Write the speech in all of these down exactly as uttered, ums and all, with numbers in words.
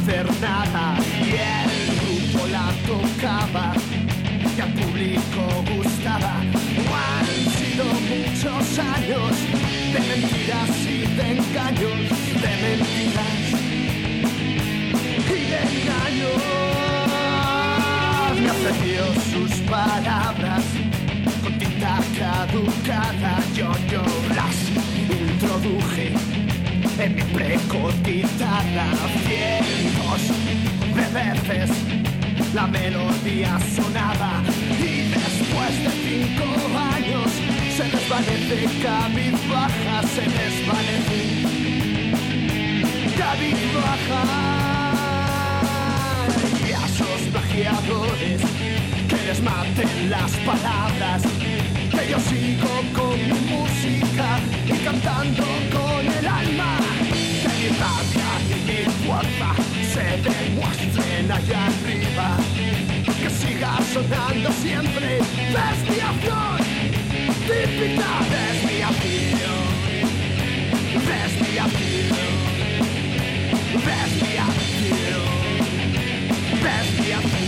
hacer nada. Y el grupo la tocaba y al público gustaba. Han sido muchos años de mentiras y de engaños, de mentiras y de engaños. Me ofreció sus palabras con tinta caducada. Yo, yo las introduje en mi precotitada. Cientos de veces la melodía sonaba y después de cinco años se desvanece cabizbaja, se desvanece cabizbaja. Y a esos plagiadores que les maten las palabras, que yo sigo con mi música y cantando con el alma. Que mi rabia y mi fuerza se demuestren allá arriba. Que siga sonando siempre desviación, típica desviación, desviación, desviación, desviación.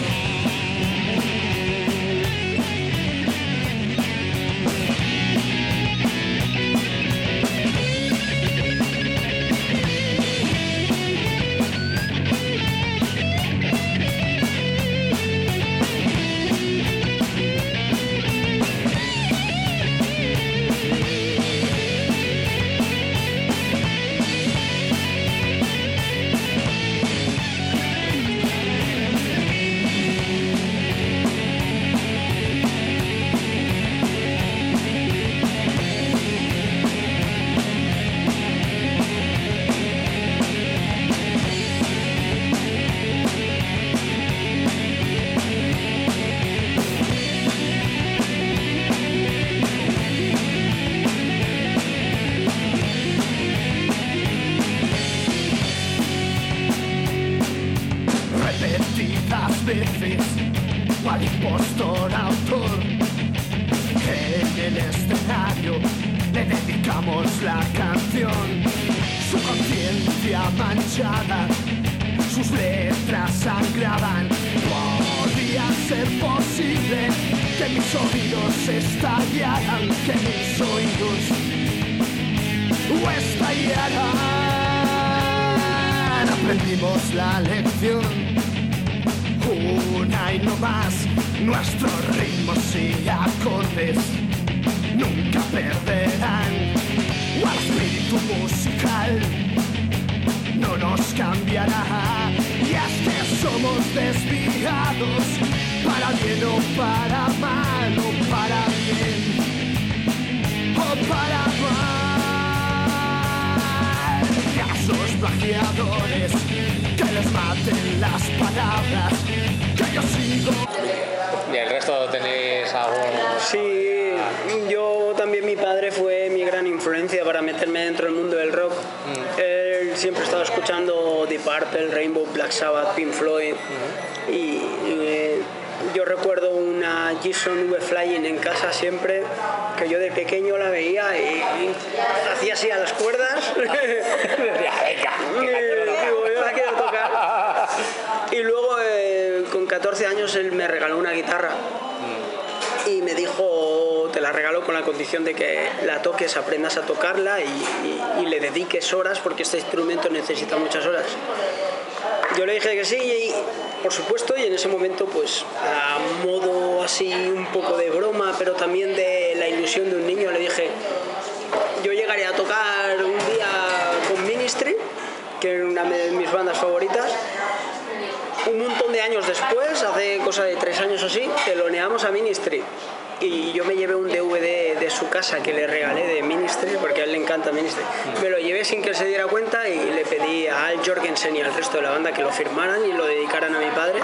Veces, cual impostor autor, en el escenario le dedicamos la canción. Su conciencia manchada, sus letras sangraban. Podía ser posible que mis oídos estallaran, que mis oídos estallaran. Aprendimos la lección, una y no más. Nuestros ritmos y acordes nunca perderán. O el espíritu musical no nos cambiará. Y es que somos desviados, para bien o para mal, o para bien o para mal. Y a esos plagiadores que les maten las palabras, que yo sigo. ¿Y el resto tenéis algún...? Sí, yo también, mi padre fue mi gran influencia para meterme dentro del mundo del rock. Mm. Él siempre estaba escuchando Deep Purple, Rainbow, Black Sabbath, Pink Floyd. Mm. Y, y eh, yo recuerdo una Gibson V Flying en casa siempre, que yo de pequeño la veía y, y hacía así a las cuerdas. La quiero tocar. Y luego eh, con catorce años él me regaló una guitarra y me dijo, te la regalo con la condición de que la toques, aprendas a tocarla y, y, y le dediques horas, porque este instrumento necesita muchas horas. Yo le dije que sí, y, por supuesto, y en ese momento, pues a modo así un poco de broma, pero también de la ilusión de un niño, le dije, yo llegaré a tocar un día con Ministry, que es una de mis bandas favoritas. Un montón de años después, hace cosa de tres años o así, teloneamos a Ministry. Y yo me llevé un D V D de su casa que le regalé de Ministry, porque a él le encanta Ministry. Me lo llevé sin que él se diera cuenta y le pedí a Al Jorgensen y al resto de la banda que lo firmaran y lo dedicaran a mi padre.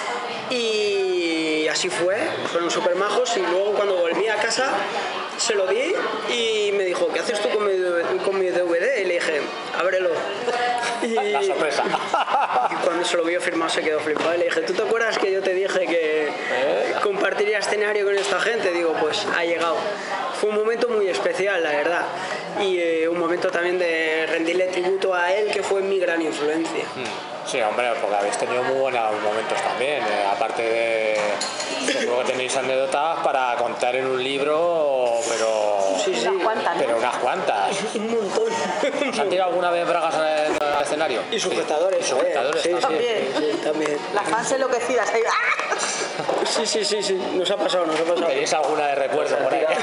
Y así fue, fueron súper majos. Y luego cuando volví a casa se lo di y me dijo, ¿qué haces tú con mi, con mi D V D? Y le dije, ábrelo. Y, la sorpresa. Y cuando se lo vio firmado se quedó flipado y le dije, ¿tú te acuerdas que yo te dije que ¿Eh? compartiría escenario con esta gente? Digo, pues ha llegado. Fue un momento muy especial, la verdad, y eh, un momento también de rendirle tributo a él, que fue mi gran influencia. Mm. Sí, hombre, porque habéis tenido muy buenos momentos también. Eh, aparte de. Seguro que tenéis anécdotas para contar en un libro, pero. Sí, sí. Unas cuantas, ¿no? Pero unas cuantas. Un montón. ¿Os han tirado alguna vez bragas al al escenario? Y sujetadores. Y sujetadores sí, también. Sí, sí, también. Las fans enloquecidas ahí. ¡Ah! Sí, sí, sí, sí. Nos ha pasado, nos ha pasado. ¿Tenéis alguna de recuerdo por ahí?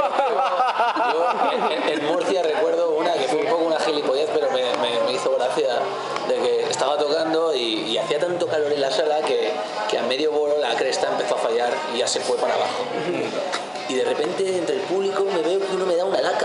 Yo en, en Murcia recuerdo una que fue un poco una gilipollez, pero me, me, me hizo gracia, de que estaba tocando y, y hacía tanto calor en la sala que, que a medio bolo la cresta empezó a fallar y ya se fue para abajo. Y de repente entre el público me veo que uno me da una laca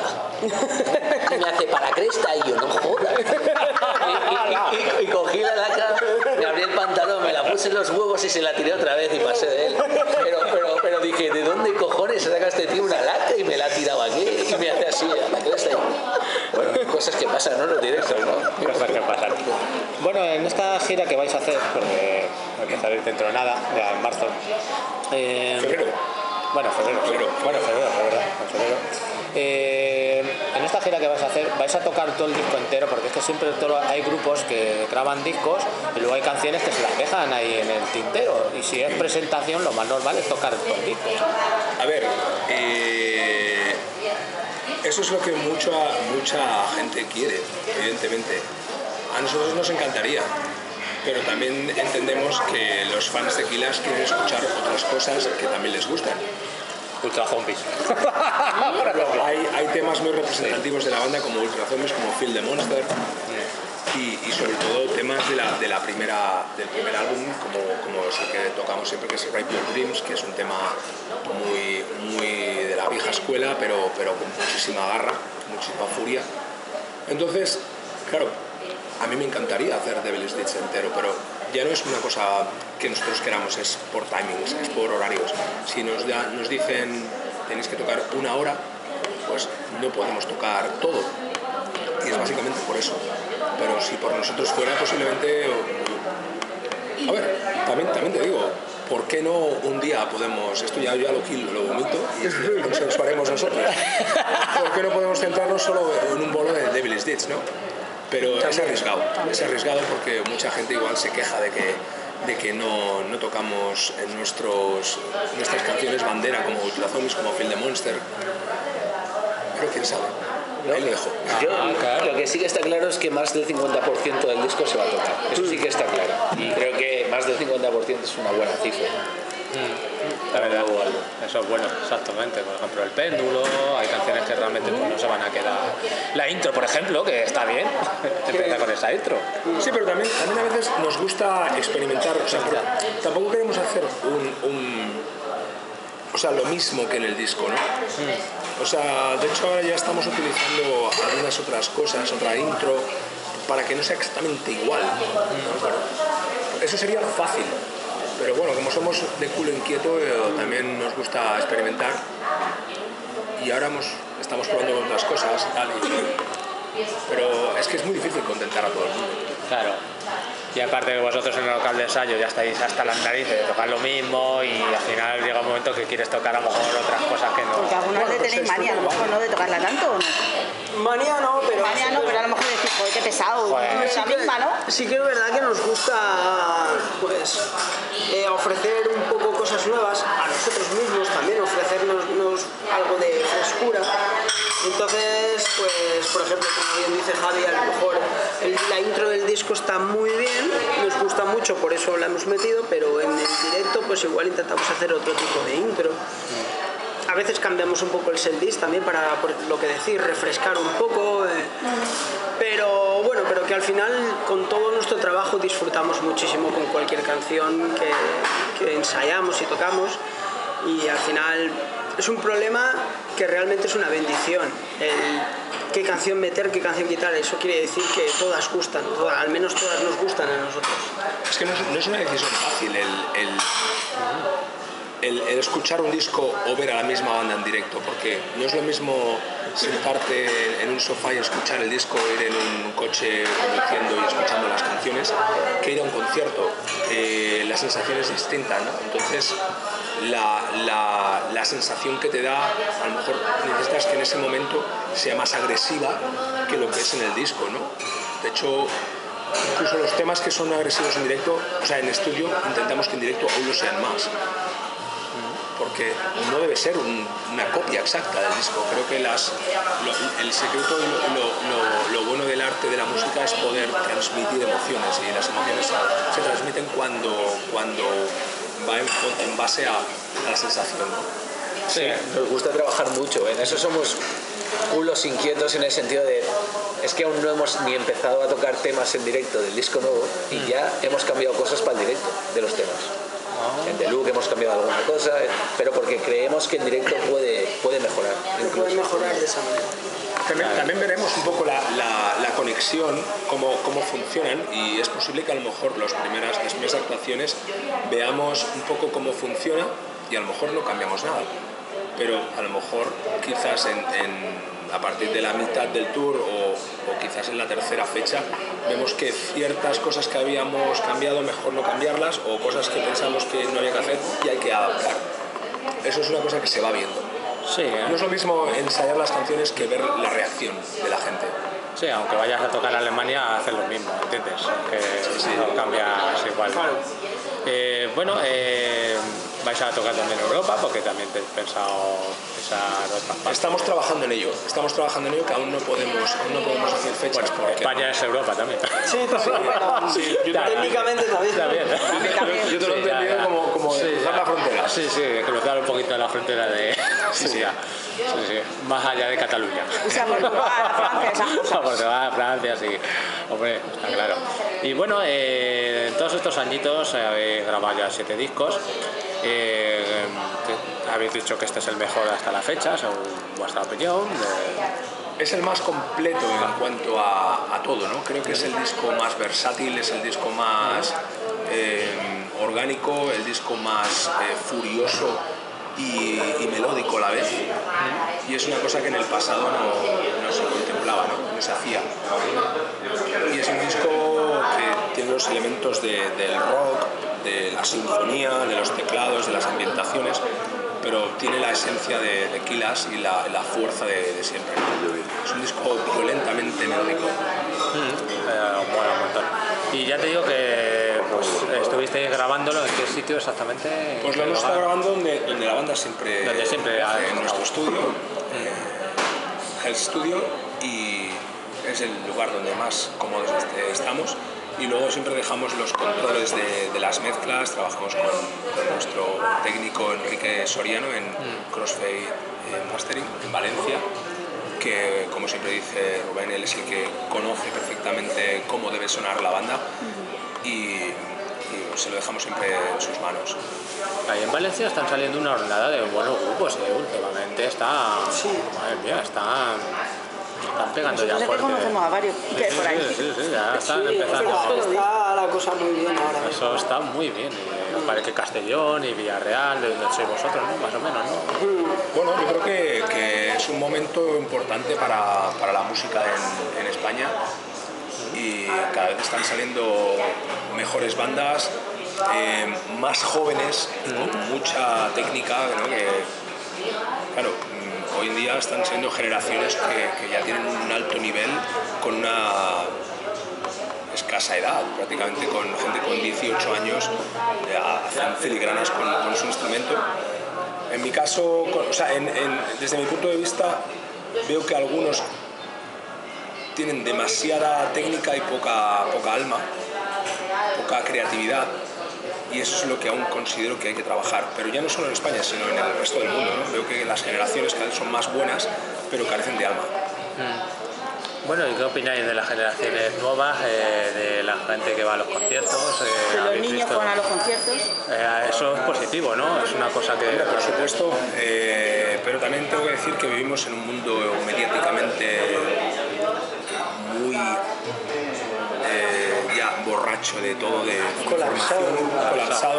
y me hace para cresta y yo no jodas. Y, y, y, y cogí la laca, me abrí el pantalón, me la puse en los huevos y se la tiré otra vez y pasé de él. Pero, pero, pero dije, ¿de dónde cojones saca este tío una laca? Y me la ha tirado aquí y me hace así a la cresta. Y, bueno, cosas que pasan, ¿no? Los directos, ¿no? Cosas que pasan. Bueno, en esta gira que vais a hacer, porque empezaréis dentro de nada, ya en marzo. Eh, Febrero. Bueno, febrero, febrero. Bueno, febrero, de verdad, en febrero. Eh, en esta gira que vais a hacer, vais a tocar todo el disco entero, porque es que siempre todo, hay grupos que graban discos y luego hay canciones que se las dejan ahí en el tintero. Y si es presentación, lo más normal es tocar todo el disco. A ver, eh, eso es lo que mucha, mucha gente quiere, evidentemente. A nosotros nos encantaría, pero también entendemos que los fans de Killaz quieren escuchar otras cosas que también les gustan. Ultra Zombies. hay, hay temas muy representativos de la banda como Ultra Zombies, como Feel the Monster, y, y sobre todo temas de la, de la primera, del primer álbum, como, como es el que tocamos siempre, que es Rape Your Dreams, que es un tema muy, muy de la vieja escuela, pero, pero con muchísima garra, muchísima furia. Entonces, claro, a mí me encantaría hacer Devil's Ditch entero, pero ya no es una cosa que nosotros queramos, es por timings, es por horarios. Si nos, da, nos dicen tenéis que tocar una hora, pues no podemos tocar todo. Y es básicamente por eso. Pero si por nosotros fuera, posiblemente... A ver, también, también te digo, ¿por qué no un día podemos... Esto ya, ya lo quilo, lo vomito y eso lo haremos nosotros. ¿Por qué no podemos centrarnos solo en un bolo de Devil's Ditch, no? Pero es arriesgado, es arriesgado porque mucha gente igual se queja de que, de que no, no tocamos en nuestros, nuestras canciones bandera como Ultra Zombies, como Feel the Monster. Pero quién sabe, ahí lo dejo. Yo, lo que sí que está claro es que más del cincuenta por ciento del disco se va a tocar. Eso sí que está claro. Y creo que más del cincuenta por ciento es una buena cifra. La verdad, eso es bueno, exactamente. Por ejemplo, el péndulo, hay canciones que realmente pues, no se van a quedar. La intro, por ejemplo, que está bien, empieza con esa intro. Sí, pero también, también a veces nos gusta experimentar, o sea, tampoco queremos hacer un, un, o sea, lo mismo que en el disco, ¿no? Mm. O sea, de hecho ahora ya estamos utilizando algunas otras cosas, otra intro, para que no sea exactamente igual. Mm. Eso sería fácil. Pero bueno, como somos de culo inquieto, eh, también nos gusta experimentar y ahora hemos, estamos probando otras cosas y tal, y, pero es que es muy difícil contentar a todo el mundo. Claro. Y aparte que vosotros en el local de ensayo ya estáis hasta las narices de tocar lo mismo y al final llega un momento que quieres tocar a lo mejor otras cosas que no. Porque algunas Bueno, le tenéis pues manía, a lo mejor no de tocarla tanto o no. Manía no, pero... Manía no, pero a lo mejor decís, joder, qué pesado, Joder. no es la misma, ¿no? Sí que es verdad que nos gusta pues eh, ofrecer un poco cosas nuevas a nosotros mismos, también ofrecernos nos, algo de frescura. Entonces, pues por ejemplo, como bien dice Javi, a lo mejor el, la intro del disco está muy bien, nos gusta mucho, por eso la hemos metido, pero en el directo pues igual intentamos hacer otro tipo de intro. A veces cambiamos un poco el setlist también para, por lo que decir, refrescar un poco, eh, pero bueno, pero que al final con todo nuestro trabajo disfrutamos muchísimo con cualquier canción que, que ensayamos y tocamos, y al final es un problema que realmente es una bendición, el qué canción meter, qué canción quitar. Eso quiere decir que todas gustan, todas, al menos todas nos gustan a nosotros. Es que no es, no es una decisión fácil el, el, el, el escuchar un disco o ver a la misma banda en directo, porque no es lo mismo sentarte en un sofá y escuchar el disco, ir en un coche conduciendo y escuchando las canciones, que ir a un concierto. Eh, la sensación es distinta, ¿no? Entonces la, la, la sensación que te da, a lo mejor necesitas que en ese momento sea más agresiva que lo que es en el disco, ¿no? De hecho, incluso los temas que son agresivos en directo, o sea, en estudio, intentamos que en directo aún lo sean más. Porque no debe ser un, una copia exacta del disco. Creo que las, lo, el secreto y lo, lo, lo, lo bueno del arte de la música es poder transmitir emociones, y las emociones se transmiten cuando, cuando va en, en base a, a la sensación, ¿no? Sí, nos gusta trabajar mucho, en eso somos culos inquietos, en el sentido de es que aún no hemos ni empezado a tocar temas en directo del disco nuevo y ya hemos cambiado cosas para el directo de los temas. En The Look hemos cambiado alguna cosa, pero porque creemos que en directo puede, puede mejorar. Puede mejorar de esa manera. También, también veremos un poco la, la, la conexión, cómo, cómo funcionan, y es posible que a lo mejor los primeras, las primeras actuaciones veamos un poco cómo funciona y a lo mejor no cambiamos nada. Pero a lo mejor quizás en, en, a partir de la mitad del tour o, o quizás en la tercera fecha vemos que ciertas cosas que habíamos cambiado mejor no cambiarlas, o cosas que pensamos que no había que hacer y hay que adaptar. Eso es una cosa que se va viendo. Sí, ¿eh? No es lo mismo ensayar las canciones que ver la reacción de la gente. Sí, aunque vayas a tocar en Alemania, haces lo mismo, ¿entiendes? Que sí, sí. No cambia, es igual. Claro. Eh, bueno, eh, vais a tocar también en Europa, porque también te he pensado pisar otras partes. Estamos trabajando en ello, estamos trabajando en ello, que aún no podemos, aún no podemos hacer fechas. Bueno, España no. Es Europa también. Sí, también. Bueno, sí, yo técnicamente también. También. también. Yo te lo he Sí, entendido ya, como, como sí, cruzar ya. la frontera. Sí, sí, cruzar un poquito la frontera de... Sí, sí. Sí, sí, más allá de Cataluña. O sea, Portugal, Francia, esas cosas. Portugal, Francia, sí. Hombre, está claro. Y bueno, eh, en todos estos añitos eh, habéis grabado ya siete discos. Eh, te, habéis dicho que este es el mejor hasta la fecha, según vuestra opinión. De... Es el más completo en cuanto a, a todo, ¿no? Creo que es el disco más versátil, es el disco más eh, orgánico, el disco más eh, furioso y, y melódico a la vez. Y es una cosa que en el pasado no, no se contemplaba, ¿no? No se hacía. Y es un disco que tiene los elementos de, del rock, de la sinfonía, de los teclados, de las ambientaciones, pero tiene la esencia de, de Killaz y la, la fuerza de, de siempre. Es un disco violentamente melódico. Mm, eh, bueno, un montón. Y ya te digo que pues, estuvisteis grabándolo, ¿en qué sitio exactamente? Pues lo hemos estado grabando donde, donde la banda siempre... Donde siempre ha en nuestro estudio, eh, el estudio, y es el lugar donde más cómodos estamos. Y luego siempre dejamos los controles de, de las mezclas, trabajamos con, con nuestro técnico Enrique Soriano en mm. Crossfade Mastering en Valencia, que como siempre dice Rubén, él es el que conoce perfectamente cómo debe sonar la banda y, y se lo dejamos siempre en sus manos. Ahí en Valencia están saliendo una hornada de buenos grupos, ¿eh? Últimamente está... Sí. Madre mía, están... Están pegando ya Nosotros fuerte. que conocemos a varios que Sí, por ahí. sí, sí, sí, ya están Sí, empezando. está, está la cosa muy bien ahora mismo. Eso está muy bien. Y me parece que Castellón y Villarreal, de donde sois vosotros, ¿no? Más o menos, ¿no? Bueno, yo creo que, que es un momento importante para, para la música en, en España, y cada vez están saliendo mejores bandas, eh, más jóvenes, con mucha técnica, ¿no? Que, claro, hoy en día están siendo generaciones que, que ya tienen un alto nivel con una escasa edad, prácticamente con gente con dieciocho años ya hacen filigranas con, con su instrumento. En mi caso, con, o sea, en, en, desde mi punto de vista, veo que algunos tienen demasiada técnica y poca, poca alma, poca creatividad. Y eso es lo que aún considero que hay que trabajar, pero ya no solo en España, sino en el resto del mundo, ¿no? Veo que las generaciones cada vez son más buenas, pero carecen de alma. Mm. Bueno, ¿y qué opináis de las generaciones nuevas, eh, de la gente que va a los conciertos? Eh, De los niños visto? que van a los conciertos. Eh, eso es positivo, ¿no? Es una cosa que... Hombre, por supuesto, eh, pero también tengo que decir que vivimos en un mundo mediáticamente muy... ya borracho de todo, de Colapsado. información, colapsado.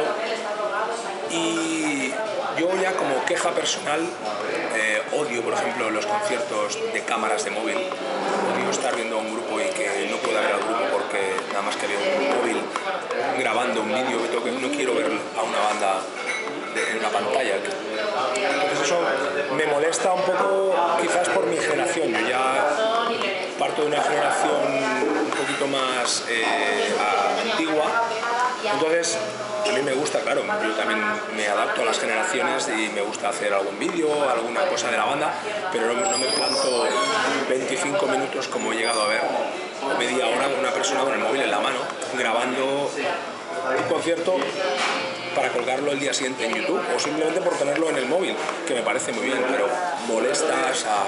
Y yo ya como queja personal eh, odio, por ejemplo, los conciertos de cámaras de móvil. Odio estar viendo a un grupo y que no pueda ver al grupo porque nada más que veo un móvil grabando un vídeo, que no quiero ver a una banda de, en una pantalla. Entonces eso me molesta un poco, quizás por mi generación. Yo ya parto de una generación un poquito mucho más eh, a- antigua. Entonces, a mí me gusta, claro, yo también me adapto a las generaciones y me gusta hacer algún vídeo, alguna cosa de la banda, pero no, no me planto veinticinco minutos como he llegado a ver, o media hora con una persona con el móvil en la mano, grabando un concierto para colgarlo el día siguiente en YouTube o simplemente por tenerlo en el móvil, que me parece muy bien, pero molestas a,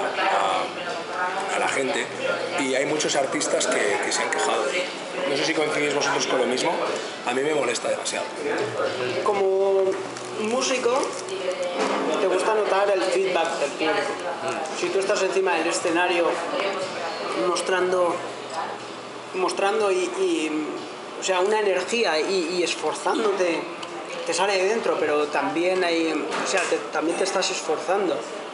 a, a la gente y hay muchos artistas que, que se han quejado. No sé si coincidís vosotros con lo mismo, a mí me molesta demasiado. Como músico, te gusta notar el feedback del público. Si tú estás encima del escenario mostrando, mostrando y, y o sea, una energía y, y esforzándote, te sale de dentro, pero también hay, o sea, te, también te estás esforzando.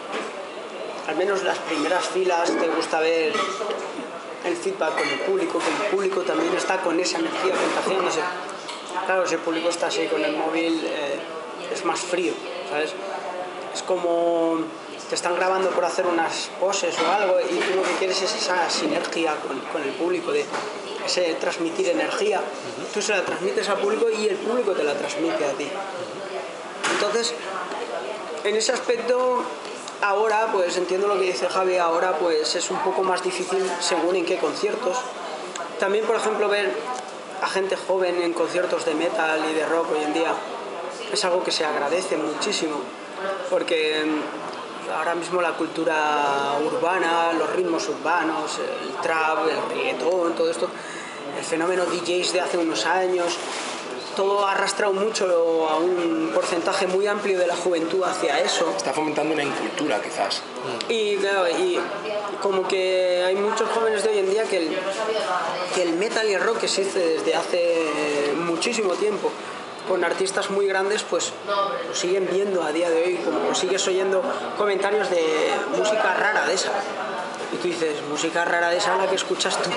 Al menos las primeras filas te gusta ver el feedback con el público, que el público también está con esa energía contagiándose. Claro, si el público está así con el móvil, eh, es más frío, ¿sabes? Es como te están grabando por hacer unas poses o algo y tú lo que quieres es esa sinergia con, con el público, de ese transmitir energía. Tú se la transmites al público y el público te la transmite a ti. Entonces, en ese aspecto, ahora, pues entiendo lo que dice Javi, ahora pues es un poco más difícil según en qué conciertos. También, por ejemplo, ver a gente joven en conciertos de metal y de rock hoy en día es algo que se agradece muchísimo, porque ahora mismo la cultura urbana, los ritmos urbanos, el trap, el reggaetón, todo esto, el fenómeno D Js de hace unos años, todo ha arrastrado mucho a un porcentaje muy amplio de la juventud hacia eso. Está fomentando una incultura, quizás. Y claro, y como que hay muchos jóvenes de hoy en día que el, que el metal y el rock existe desde hace muchísimo tiempo, con artistas muy grandes, pues lo siguen viendo a día de hoy, como sigues oyendo comentarios de música rara de esa. Y tú dices, música rara de esa, la que escuchas tú.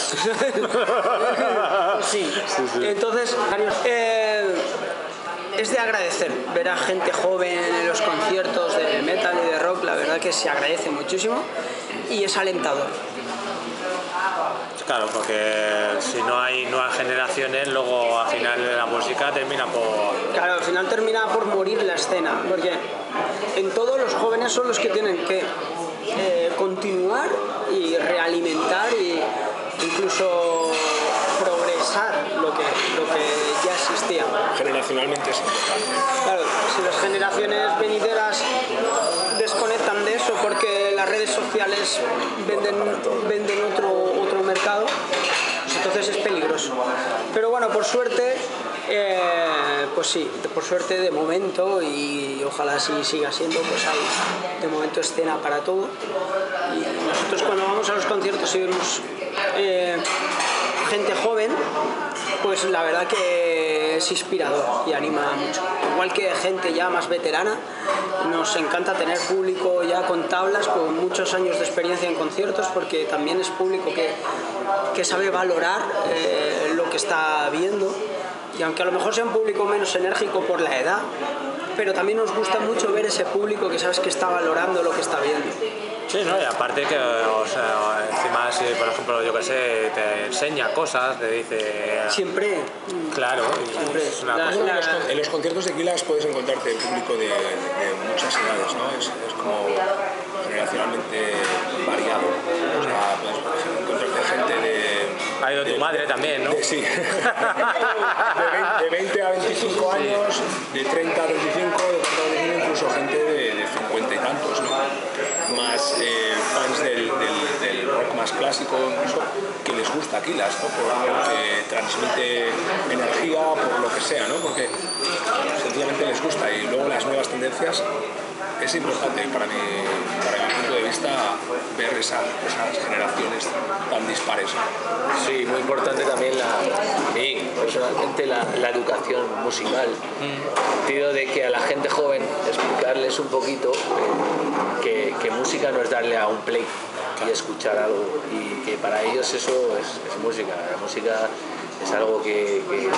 Sí. Sí, sí. Entonces, eh, es de agradecer ver a gente joven en los conciertos de metal y de rock, la verdad que se agradece muchísimo y es alentador. Claro, porque si no hay nuevas generaciones, luego al final la música termina por... Claro, al final termina por morir la escena, porque en todos los jóvenes son los que tienen que eh, continuar y realimentar e incluso progresar lo que, lo que ya existía. Generacionalmente es importante. Claro, si las generaciones venideras desconectan de eso porque las redes sociales venden, venden otro, otro mercado, pues entonces es peligroso. Pero bueno, por suerte, eh, pues sí, por suerte de momento, y ojalá así siga siendo, pues hay de momento escena para todo. Y nosotros cuando vamos a los conciertos y vemos eh, gente joven, pues la verdad que es inspirador y anima mucho. Igual que gente ya más veterana, nos encanta tener público ya con tablas, con muchos años de experiencia en conciertos, porque también es público que, que sabe valorar eh, lo que está viendo, y aunque a lo mejor sea un público menos enérgico por la edad, pero también nos gusta mucho ver ese público que sabes que está valorando lo que está viendo. Sí, ¿no? Y aparte que, o sea, encima si, por ejemplo, yo que sé, te enseña cosas, te dice... Siempre. Claro, y Siempre. es una La, cosa... la, En los, en los conciertos de Quilas puedes encontrarte público de, de muchas edades, ¿no? Es, es como generacionalmente variado. O sea, puedes encontrarte gente de... Ha ido tu de, madre también, ¿no? De, sí. de veinte a veinticinco años, de treinta a veinticinco, de cuarenta a veinticinco, incluso gente de, de cincuenta y tantos, ¿no? Más eh, fans del, del, del rock más clásico, incluso, que les gusta Quilas, ¿no? Porque transmite energía, por lo que sea, ¿no? Porque sencillamente les gusta. Y luego las nuevas tendencias, es importante para mi, para mi punto de vista ver esa, esas generaciones tan dispares. Sí, muy importante también la, y personalmente la, la educación musical, en el sentido de que a la gente joven explicarles un poquito que, que música no es darle a un play y escuchar algo, y que para ellos eso es, es música. La música es algo que, que tiene muchas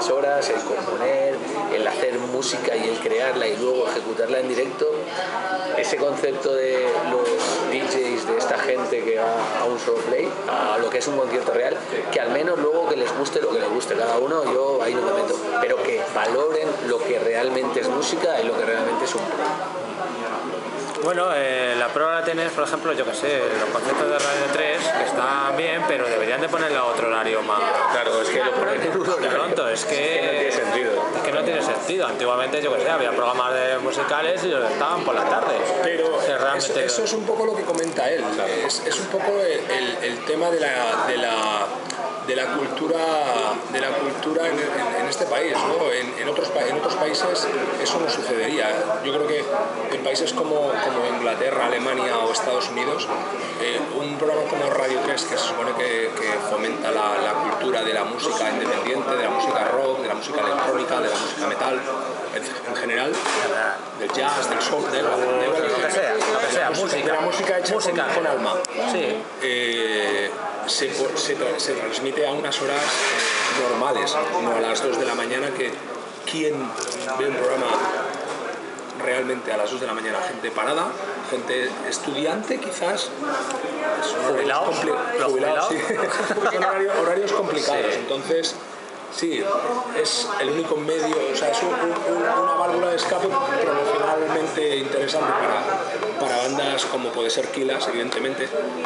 muchas horas, el componer, el hacer música y el crearla y luego ejecutarla en directo. Ese concepto de los D Js, de esta gente que va a un solo play, a lo que es un concierto real, que al menos luego que les guste lo que les guste cada uno, yo ahí no me meto, pero que valoren lo que realmente es música y lo que realmente es un play. Bueno, eh, la prueba la tienes, por ejemplo, yo que sé, los conciertos de Radio tres, que están bien, pero deberían de ponerle a otro horario más. Claro, es que lo ponen en un horario. Pronto, es que, Es que no tiene sentido. Es que no tiene sentido. Antiguamente, yo que sé, había programas de musicales y los estaban por la tarde. Pero que realmente... eso, eso es un poco lo que comenta él. Es, es un poco el, el, el tema de la, de la de la cultura de la cultura en, en, en este país, ¿no? En, en, otros, en otros países eso no sucedería. Yo creo que en países como, como Inglaterra, Alemania o Estados Unidos, eh, un programa como Radio tres, que se supone que, que fomenta la, la cultura de la música independiente, de la música rock, de la música electrónica, de la música metal, en, en general, del jazz, del soul, de, de, de, de, lo que sea, lo que sea, música, de la música hecha música con, con alma. Sí. Eh, Se, se, se transmite a unas horas normales, no a las dos de la mañana, que quien ve un programa realmente a las dos de la mañana, gente parada, gente estudiante quizás, jubilados, compli- jubilados, sí. Son horarios, horarios complicados, sí. Entonces sí, es el único medio, o sea, es un, un, una válvula de escape promocionalmente interesante para, para bandas como puede ser Kilas, evidentemente,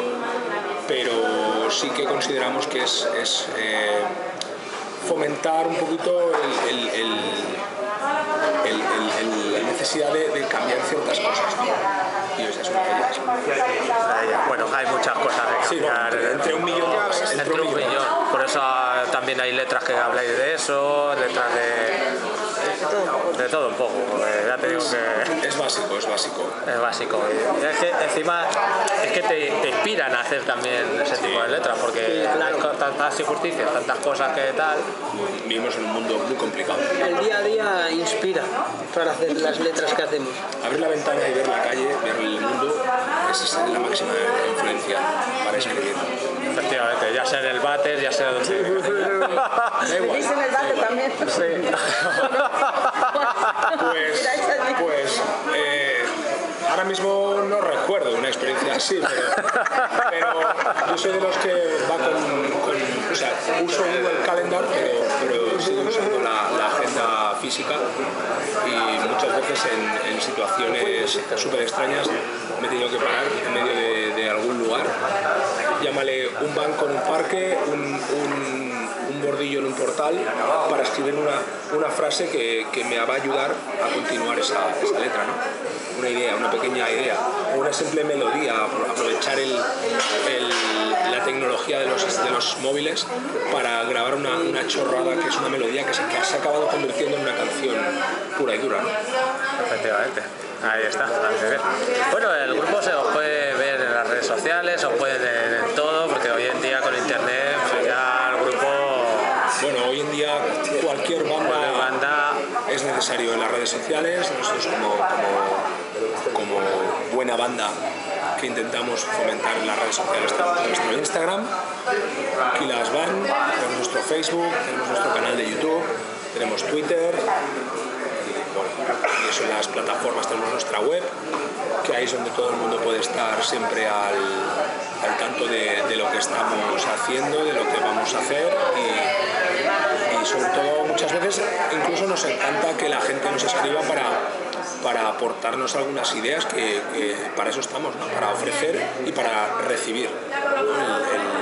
pero sí que consideramos que es, es eh, fomentar un poquito el, el, el, el, el, la necesidad de, de cambiar ciertas cosas, ¿no? Y esa es una de ellas. Bueno, hay muchas cosas de cambiar. Sí, no, entre un millón entre, entre un millón. millón. Por eso también hay letras que habláis de eso, letras de... De todo un poco, ya te digo que... Es básico, es básico. Es básico. Y es que encima es que te, te inspiran a hacer también ese tipo de letras, porque hay tantas injusticias, tantas cosas que tal... Vivimos en un mundo muy complicado. El día a día inspira para hacer las letras que hacemos. Abrir la ventana y ver la calle, ver el mundo, esa es la máxima influencia para escribir. Efectivamente, ya sea en el váter, ya sea donde... Da igual. ¿Viste en el váter también? Sí. Pues, pues eh, ahora mismo no recuerdo una experiencia así, pero, pero yo soy de los que va con, con o sea, uso Google Calendar, pero, pero sigo usando la, la agenda física, y muchas veces en, en situaciones súper extrañas me he tenido que parar en medio de, de algún lugar, llámale un banco en un parque, un, un un bordillo en un portal, para escribir una, una frase que, que me va a ayudar a continuar esa, esa letra, ¿no? Una idea, una pequeña idea, o una simple melodía, aprovechar el, el, la tecnología de los, de los móviles para grabar una, una chorrada que es una melodía que se, que se ha acabado convirtiendo en una canción pura y dura, ¿no? Efectivamente. Ahí está, bueno, el grupo se os puede ver en las redes sociales, os puede ver en todo, porque hoy en día con internet pues ya el grupo... Bueno, hoy en día cualquier banda, cualquier banda es necesario en las redes sociales. Nosotros como, como, como buena banda que intentamos fomentar en las redes sociales, tenemos nuestro Instagram, Kilas Band, tenemos nuestro Facebook, tenemos nuestro canal de YouTube, tenemos Twitter, y eso en las plataformas, tenemos nuestra web, que ahí es donde todo el mundo puede estar siempre al, al tanto de, de lo que estamos haciendo, de lo que vamos a hacer, y, y sobre todo muchas veces incluso nos encanta que la gente nos escriba para, para aportarnos algunas ideas, que, que para eso estamos, ¿no? Para ofrecer y para recibir el, el,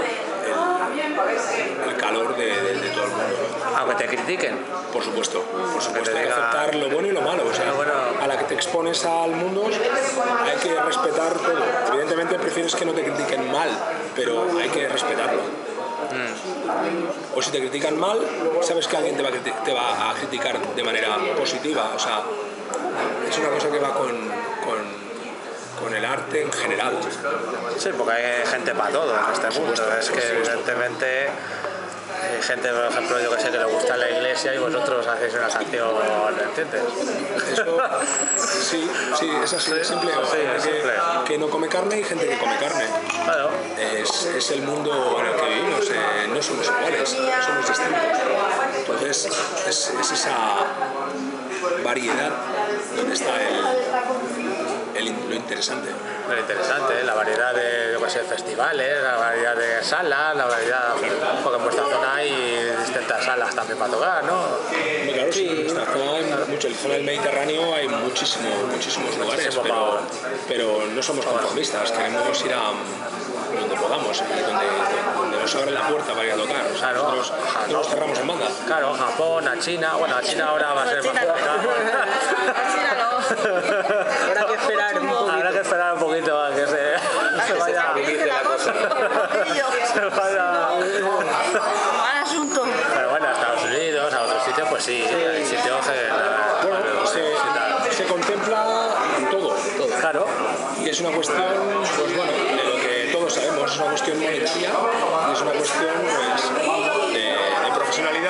el calor de, de, de todo el mundo, ¿no? Aunque te critiquen. Por supuesto, por supuesto, te hay que diga... aceptar lo bueno y lo malo. O sea, bueno... a la que te expones al mundo hay que respetar todo. Evidentemente prefieres que no te critiquen mal, pero hay que respetarlo. Mm. O si te critican mal, sabes que alguien te va, a te va a criticar de manera positiva. O sea, es una cosa que va con... con con el arte en general. Sí, porque hay gente para todo en este mundo. Es que evidentemente hay gente, por ejemplo, yo que sé, que le gusta la iglesia y vosotros hacéis una canción, ¿entiendes? Eso, sí, sí, es así, es simple. Sí, Gente es que, simple. que no come carne y gente que come carne. Claro. Es, es el mundo en el que vivimos, eh, no somos iguales, somos distintos. Entonces, es, es esa variedad donde está el, el, lo interesante. Muy interesante, ¿eh? La variedad de, yo qué sé, festivales, la variedad de salas, la variedad, porque en vuestra zona hay distintas salas también para tocar, ¿no? Muy claro, sí, en nuestra zona, hay mucho, en la zona del Mediterráneo hay muchísimo, muchísimos lugares, Muchísimo pero, pavo. pero no somos conformistas, queremos ir a donde podamos, y donde, donde nos abren la puerta para ir a tocar. O sea, Claro. nosotros no nos cerramos en banda. Claro, Japón, a China, bueno, a China ahora va a ser más China no. complicado. China no. Habrá que esperar un poco. Habrá que esperar un poquito a que se, se vaya. Dice la cosa. Se vaya. Mal asunto. Pero bueno, a Estados Unidos, a otros sitios, pues sí, hay sitios que. Bueno, se, se contempla todo, todo. Claro, Y es una cuestión, pues bueno, de lo que todos sabemos, es una cuestión monetaria y es una cuestión pues, de, de profesionalidad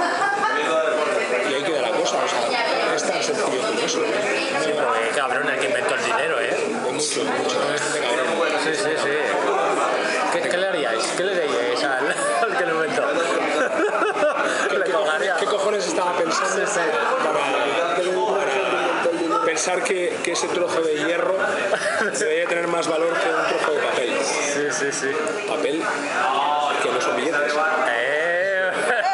y ahí queda la cosa, o sea, es tan sencillo como eso. sí, porque cabrón, el que inventó el dinero, ¿eh? Hay mucho, mucho, bastante cabrón. Sí, sí, sí. ¿Qué, qué le haríais? ¿Qué le diríais al, al que lo inventó? ¿Qué, Le qué, colgaría. ¿Qué cojones estaba pensando para, para pensar que, que ese trozo de hierro debería tener más valor que un trozo de papel? Sí, sí, sí. Papel que no son billetes. Eh.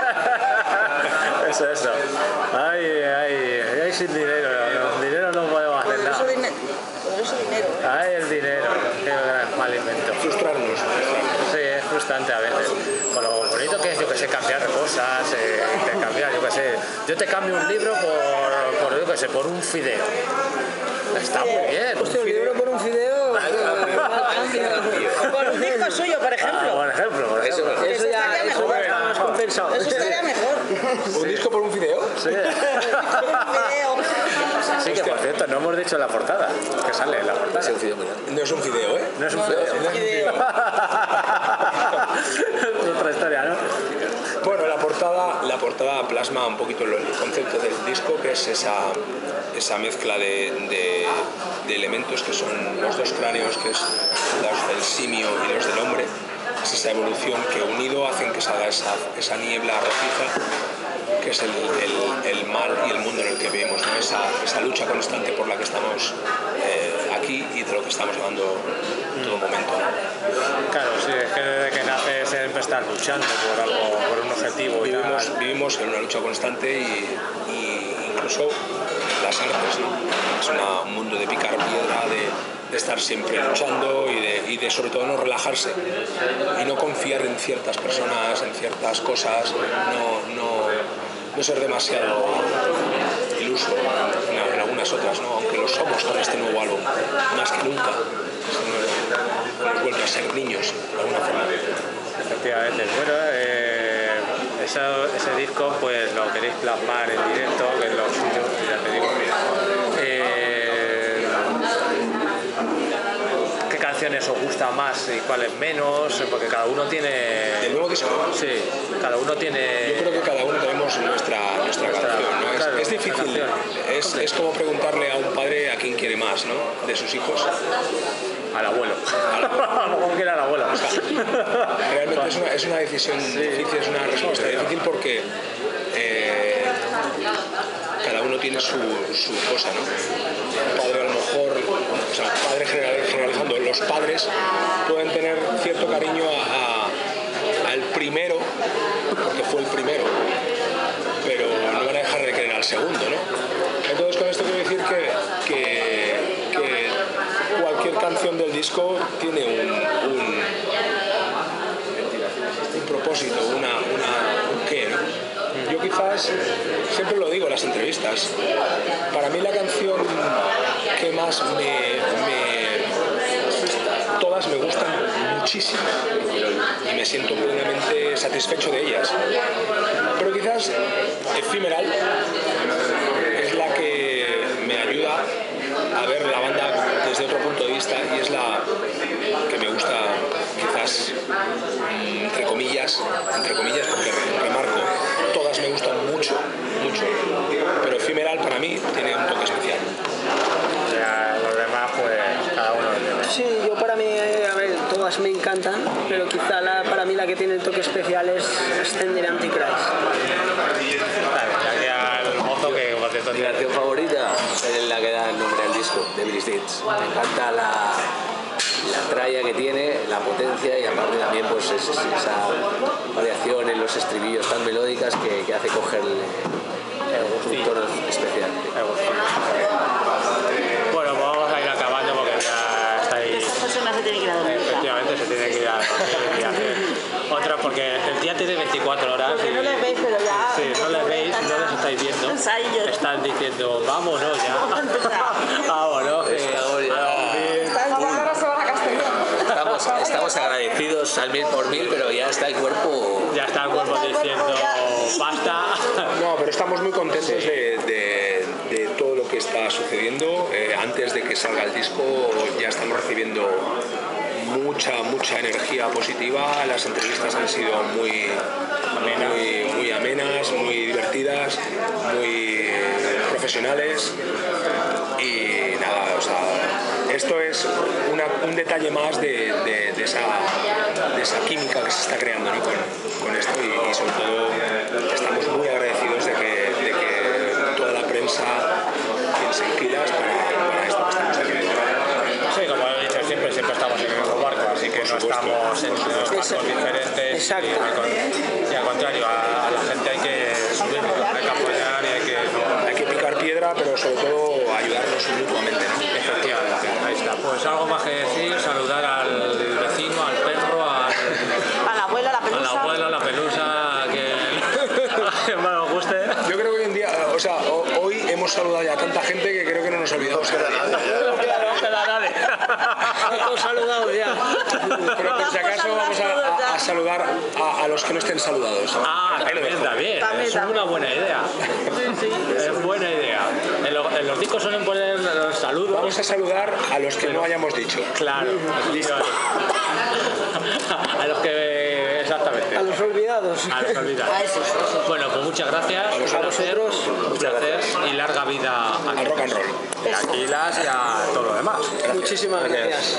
Eso, eso. Ay, ay, ay, sin dinero. Con dinero no podemos hacer Poderoso nada. dinero. Poderoso dinero. Ay, el dinero. Qué gran mal invento. Frustrarnos. Sí, es frustrante a veces. Con lo bonito que es, yo que sé, cambiar cosas, eh, intercambiar, yo que sé. Yo te cambio un libro por, por yo que sé, por un fideo. Está muy bien. Hostia, un libro por un fideo. Por un disco suyo, por Ah, ejemplo. por ejemplo, por ejemplo. Eso Eso ya, estaría eso mejor. ya está más compensado. Eso estaría mejor. ¿Un disco por un fideo? Sí. Un video. Sí, que por cierto, no hemos dicho la portada, que sale en la portada. Es un fideo muy grande. No es un fideo, ¿eh? No es un No, no fideo. es un video. Es otra historia, ¿no? Bueno, la portada, la portada plasma un poquito el concepto del disco, que es esa, esa mezcla de, de, de elementos que son los dos cráneos, que es los del simio y los del hombre. Es esa evolución que unido hacen que salga esa, esa niebla rojiza, que es el, el, el mal y el mundo en el que vivimos, ¿no? esa, esa lucha constante por la que estamos eh, aquí y de lo que estamos hablando en todo momento. Claro, sí, es que desde que naces siempre estás luchando por algo, por un objetivo y Vivimos, tal. vivimos en una lucha constante y, y incluso las artes, ¿no? Es una, un mundo de picar piedra, de, de estar siempre luchando y de, y de sobre todo no relajarse y no confiar en ciertas personas, en ciertas cosas, no, no, no ser demasiado iluso en, en algunas otras, ¿no? Aunque lo somos con este nuevo álbum, más que nunca. Hemos vuelto a ser niños de alguna forma. Efectivamente. Bueno, eh, eso- ese disco pues lo queréis plasmar en directo, que es lo suyo, ya te digo. Eh, ¿Qué canciones os gustan más y cuáles menos? Porque cada uno tiene... Del nuevo disco. Sí, cada uno Yo tiene... creo que cada uno tenemos nuestra, nuestra Nuestra- canción, ¿no? Es, claro, es nuestra difícil, canción. es, es como preguntarle a un padre a quién quiere más, ¿no? De sus hijos. Al abuelo. A lo mejor quiere al abuelo. Realmente es una, es una decisión difícil, es una respuesta difícil porque eh, cada uno tiene su, su cosa, ¿no? Un padre a lo mejor, o sea, padre general- generalizando, los padres pueden tener cierto cariño a, a- al primero, porque fue el primero, pero no van a dejar de querer al segundo, ¿no? Entonces con esto quiero decir que, que, que cualquier canción del disco tiene un, un, un propósito, una, una, un qué, ¿no? Yo quizás, siempre lo digo en las entrevistas, para mí la canción que más me, me todas me gustan muchísimo y me siento plenamente satisfecho de ellas, pero quizás Ephemeral es la que me ayuda a ver la banda desde otro punto de vista y es la que me gusta quizás bandas, entre comillas, entre comillas, porque remarco, todas me gustan mucho, mucho, pero Ephemeral para mí tiene un toque especial. Ya, los demás, pues cada uno lo tiene. Sí, yo para mí, eh, a ver, todas me encantan, pero quizá la, para mí la que tiene el toque especial es Ascending Antichrist. Vale, ya que al mozo que por cierto Mi tiene. canción favorita es la que da el nombre al disco, Devil's Deeds. Me encanta la, la tralla que tiene, la potencia y aparte también pues es, es esa variación en los estribillos tan melódicas que, que hace cogerle un tono especial. Bueno, pues vamos a ir acabando porque ya está ahí. Esta persona se tiene que ir a dormir. Efectivamente, se tiene que ir a, tiene que ir a hacer otra porque el día tiene veinticuatro horas. Porque Y, no les veis, pero ya... sí, no les veis, no les estáis viendo. Ensayos. Están diciendo, vámonos ya. Vámonos, que Estamos ya- a dormir. Ahora se van a Castellón. Estamos, estamos agradecidos al mil por mil, pero ya está el cuerpo. Ya está el cuerpo diciendo, basta. No, pero estamos muy contentos de, de, de todo lo que está sucediendo. Eh, antes de que salga el disco ya estamos recibiendo mucha, mucha energía positiva. Las entrevistas han sido muy, muy, muy amenas, muy divertidas, muy profesionales. Y nada, o sea, esto es una, un detalle más de, de, de, esa, de esa química que se está creando, ¿no? con, con esto y, y sobre todo estamos muy agradecidos de que, de que toda la prensa piense en Kilas para, para esto que estamos haciendo. Sí, como he dicho siempre, siempre estamos en el mismo barco, así que no estamos en dos barcos diferentes. Exacto. Y al, con- y al contrario, a, a la gente hay que subirlo, hay que apoyar y hay que... No, Hay que picar piedra, pero sobre todo ayudarnos mutuamente, ¿no? efectivamente, ahí está. Pues algo más que decir, saludar al vecino, al perro, al, A la abuela, la al pelusa. abuelo, a la pelusa, que, que más os guste. Yo creo que hoy en día, o sea, ho- hoy hemos saludado ya a tanta gente que creo que no nos olvidamos de nadie. Claro, no queda nadie. Todos saludados ya. Pero por si acaso vamos a, a- a saludar a, a los que no estén saludados. Ah, Ahí lo también, dejo. también. También, Es también. una buena idea. Es buena idea. En, lo- en los discos suelen poner los saludos. Vamos a saludar a los que no hayamos dicho. Claro. Listo. A los que... Exactamente. A los olvidados. A los olvidados. A esos, a esos. Bueno, pues muchas gracias. Un placer, un placer y larga vida a Al rock and roll. y a Aquilas y a todo lo demás. Muchísimas gracias.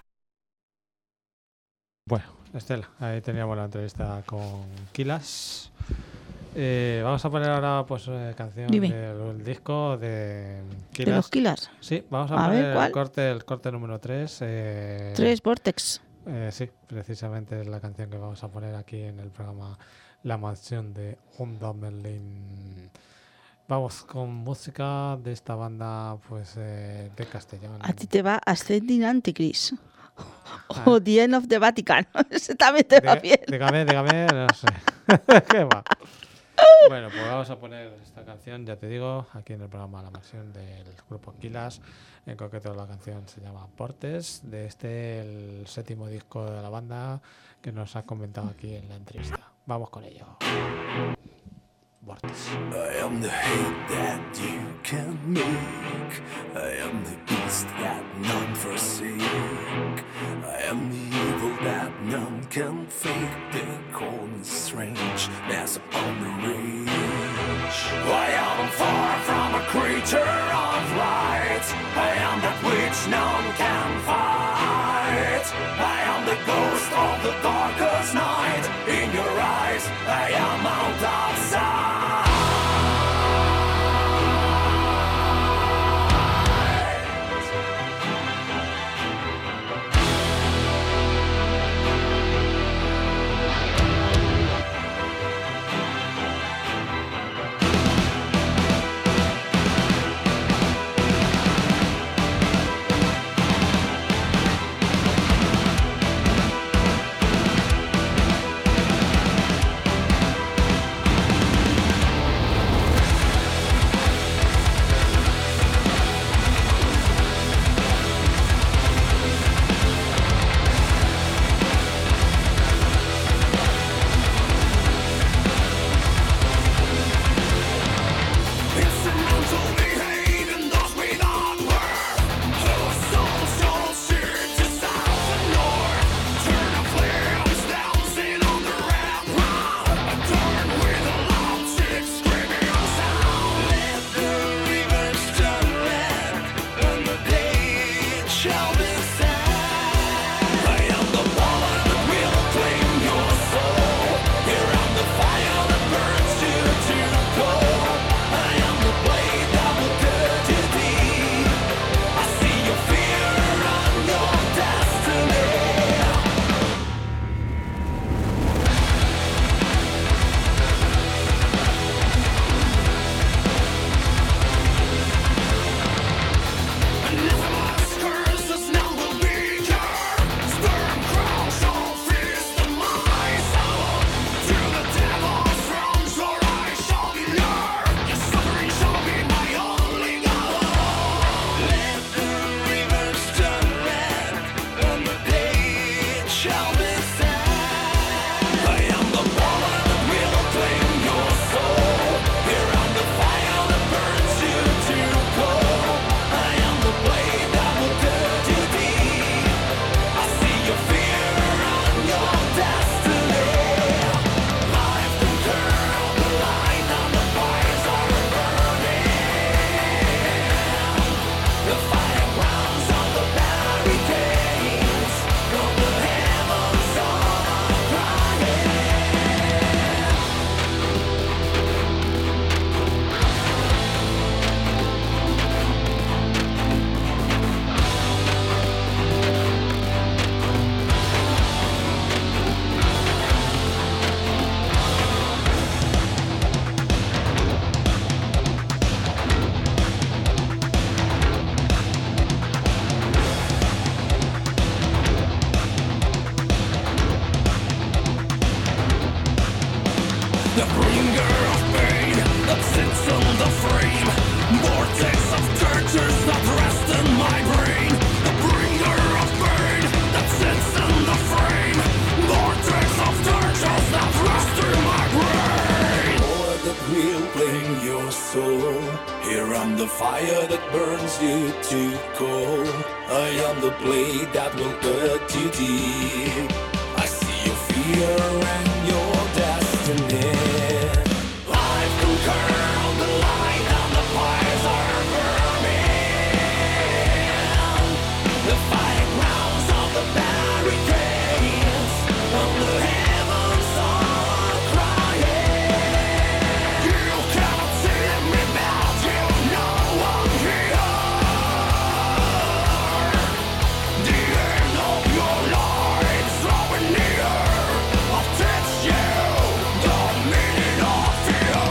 Bueno, Estela, ahí teníamos la entrevista con Kilas. Eh, vamos a poner ahora pues eh, canción Dime. del disco de Kilas. ¿De los Killers? Sí, vamos a, A ver, poner ¿cuál? el corte, el corte número tres. Eh, Tres Vortex. eh, sí, precisamente es la canción que vamos a poner aquí en el programa La Mansión de Onda Merlin. Vamos con música de esta banda pues eh, de Castellón. A ti te va Ascending Antichrist. O The End of the Vatican. Ese también te va Diga- bien. Dígame, dígame, no sé. ¿Qué va? Bueno, pues vamos a poner esta canción, ya te digo, aquí en el programa La Mansión del grupo Kilas. En concreto la canción se llama Portes, de este el séptimo disco de la banda que nos ha comentado aquí en la entrevista. Vamos con ello. Vortex. I am the hate that you can make. I am the beast that none forsake. I am the evil that none can fake. They call me strange, that's upon the rage. I am far from a creature of light. I am that which none can fight. I am the ghost of the darkest night. In your eyes, I am out of sight. frame. Vortex of tortures that rest in my brain. The bringer of pain that sits in the frame. Vortex of tortures that rest in my brain. Or that will claim your soul. Here I'm the fire that burns you to coal. I am the blade that will cut you deep. I see your fear and your destiny. I've conquered the light and the fires are burning. The fighting grounds of the barricades, on the heavens are crying. You cannot see me, but you know I'm here. The end of your life is drawing near. I'll teach you the meaning of fear.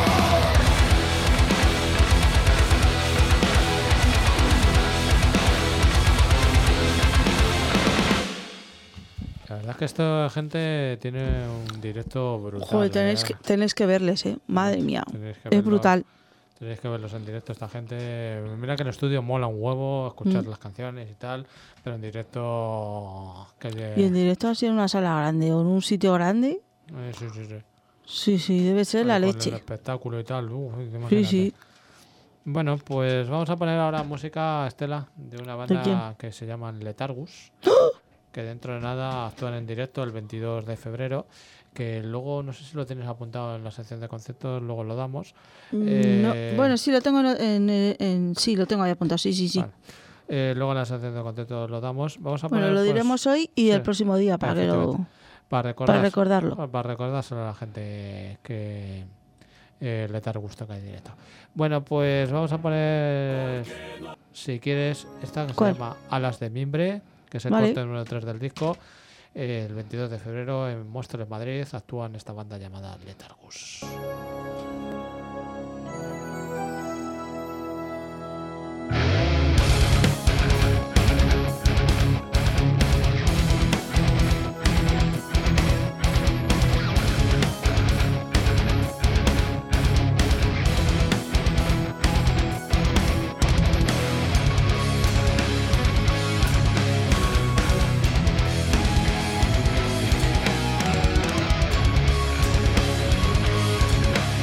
La verdad es que esta gente tiene un directo brutal. Joder, tenéis ¿eh? que, tenéis que verles, ¿eh? Madre mía. Tenéis que Es verlo. brutal. Tenéis que verlos en directo. Esta gente, mira que en estudio mola un huevo escuchar Mm. las canciones y tal, pero en directo que Y en directo así en una sala grande o en un sitio grande. eh, sí, sí, sí. Sí, sí, debe ser la Con el leche. espectáculo y tal. uf, Sí, imagínate. sí. Bueno, pues vamos a poner ahora música, Estela, de una quién? banda que se llaman Letargus, que dentro de nada actúan en directo el veintidós de febrero, que luego, no sé si lo tienes apuntado en la sección de conceptos, luego lo damos. Mm, Eh, no, bueno, sí, lo tengo en, en- en- sí, lo tengo ahí apuntado. Sí, sí, sí. Vale. Eh, luego en la sección de conceptos lo damos. Vamos a Bueno, poner, lo pues, diremos hoy y el sí, próximo día para que lo... efectivamente. para, recordar, para recordarlo. Para recordárselo a la gente que eh, Letargus toca en directo. Bueno, pues vamos a poner, si quieres, esta que ¿Cuál? se llama Alas de Mimbre, que es el Vale. corte número tres del disco. Eh, el veintidós de febrero en Móstoles, Madrid, actúa en esta banda llamada Letargus. I've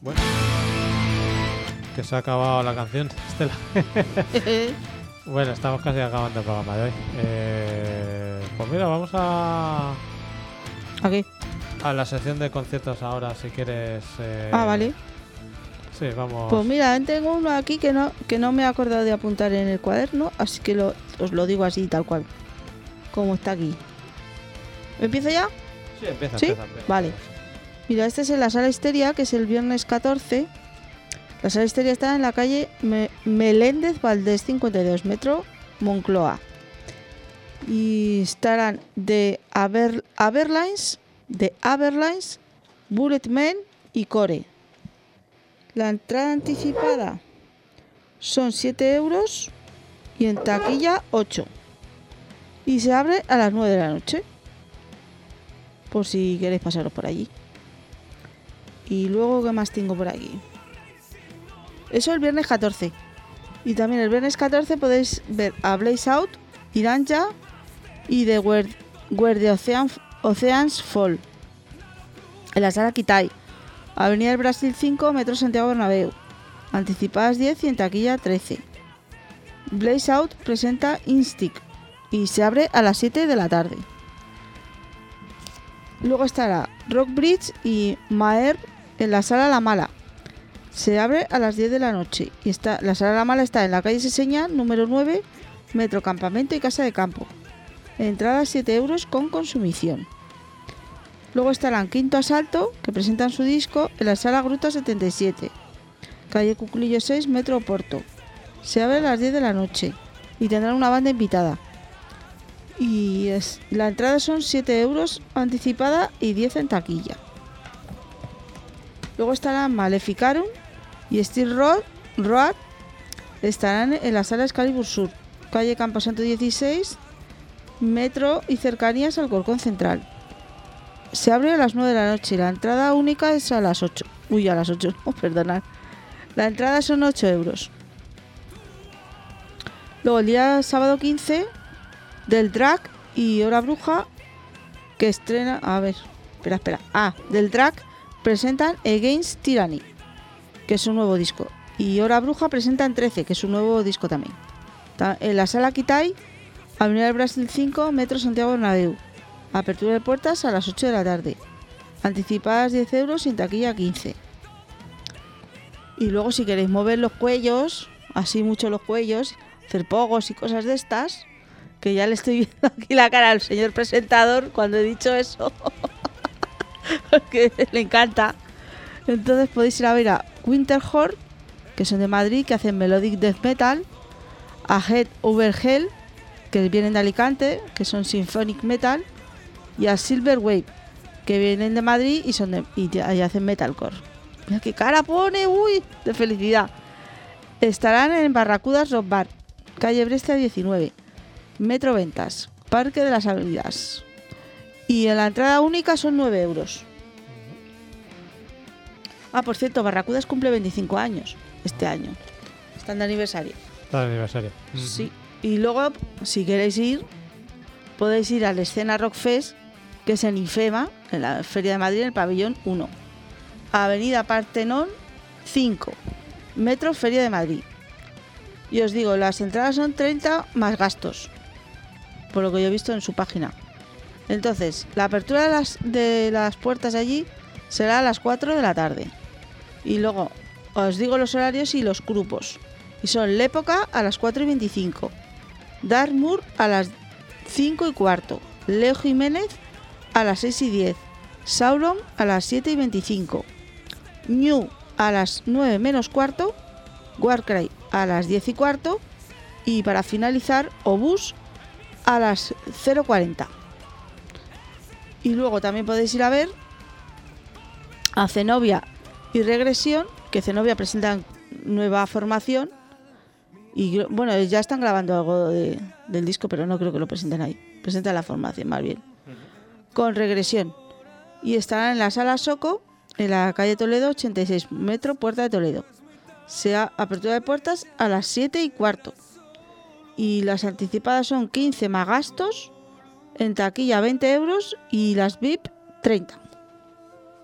Bueno. Que se ha acabado la canción, Estela. Bueno, estamos casi acabando el programa de hoy. Eh, pues mira, vamos a... ¿A qué? A la sección de conciertos ahora, si quieres... Eh... Ah, vale. Sí, vamos... Pues mira, tengo uno aquí que no, que no me he acordado de apuntar en el cuaderno, así que lo, os lo digo así, tal cual. Como está aquí. ¿Empiezo ya? Sí, empieza, ¿Sí? empieza, empieza. Vale. Mira, este es en la Sala Histeria, que es el viernes catorce. La Sala Histeria está en la calle Me- Meléndez Valdés cincuenta y dos, metro Moncloa. Y estarán de Aber- Aberlines, de Aberlines, Bullet Men y Core. La entrada anticipada son siete euros y en taquilla ocho. Y se abre a las nueve de la noche. Por si queréis pasaros por allí. Y luego, ¿qué más tengo por aquí? Eso el viernes catorce. Y también el viernes catorce podéis ver a Blaze Out, Iranja y The Where, Where the Ocean, Oceans Fall. En la sala Kitai, Avenida del Brasil cinco, Metro Santiago Bernabéu. Anticipadas diez y en taquilla trece. Blaze Out presenta Instinct y se abre a las siete de la tarde. Luego estará Rock Bridge y Maer en la sala La Mala. Se abre a las diez de la noche y está, la sala La Mala está en la calle Seseña, número nueve, Metro Campamento y Casa de Campo. Entrada siete euros con consumición. Luego estarán Quinto Asalto, que presentan su disco en la sala Gruta setenta y siete, calle Cuclillo seis, Metro Porto. Se abre a las diez de la noche y tendrán una banda invitada. Y es, la entrada son siete euros anticipada y diez en taquilla. Luego estarán Maleficarum y Steel Road, Road estarán en la sala Excalibur Sur, calle Camposanto dieciséis, Metro y cercanías al Corcón Central. Se abre a las nueve de la noche y la entrada única es a las ocho. Uy, a las ocho, no, perdonad. La entrada son ocho euros. Luego el día sábado quince, del Drag y Hora Bruja, que estrena... A ver, espera, espera. Ah, del Drag presentan Against Tyranny, que es un nuevo disco. Y Hora Bruja presentan trece, que es un nuevo disco también. En la sala Kitai, Avenida del Brasil cinco, Metro Santiago Bernabéu. Apertura de puertas a las ocho de la tarde. Anticipadas diez euros y en taquilla quince. Y luego si queréis mover los cuellos, así mucho los cuellos, hacer pogos y cosas de estas, que ya le estoy viendo aquí la cara al señor presentador cuando he dicho eso, porque le encanta. Entonces podéis ir a ver a Winterhorn, que son de Madrid, que hacen Melodic Death Metal, a Head Over Hell, que vienen de Alicante, que son Symphonic Metal, y a Silver Wave, que vienen de Madrid y son de, y, y hacen metalcore. Mira qué cara pone, uy, de felicidad. Estarán en Barracudas Rock Bar, calle Brescia diecinueve, Metro Ventas, Parque de las Avenidas. Y en la entrada única son nueve euros. Ah, por cierto, Barracudas cumple veinticinco años este año. Están de aniversario. Está de aniversario. Sí. Y luego, si queréis ir, podéis ir al Escena Rock Fest, que es en IFEMA, en la Feria de Madrid, en el pabellón uno. Avenida Partenón cinco, Metro Feria de Madrid. Y os digo, las entradas son treinta más gastos, por lo que yo he visto en su página. Entonces, la apertura de las, de las puertas allí será a las cuatro de la tarde. Y luego os digo los horarios y los grupos. Y son L'Época a las cuatro y veinticinco, Dartmoor a las cinco y cuarto, Leo Jiménez a las seis y diez, Sauron a las siete y veinticinco, New a las nueve menos cuarto, Warcry a las diez y cuarto y para finalizar Obús a las cero cuarenta. Y luego también podéis ir a ver a Zenobia y Regresión, que Zenobia presenta nueva formación y bueno, ya están grabando algo de, del disco, pero no creo que lo presenten ahí. Presentan la formación más bien. Con Regresión. Y estarán en la sala Soco, en la calle Toledo ochenta y seis, Metro Puerta de Toledo. Sea apertura de puertas a las siete y cuarto. Y las anticipadas son quince más gastos, en taquilla veinte euros y las V I P treinta. Toma ya.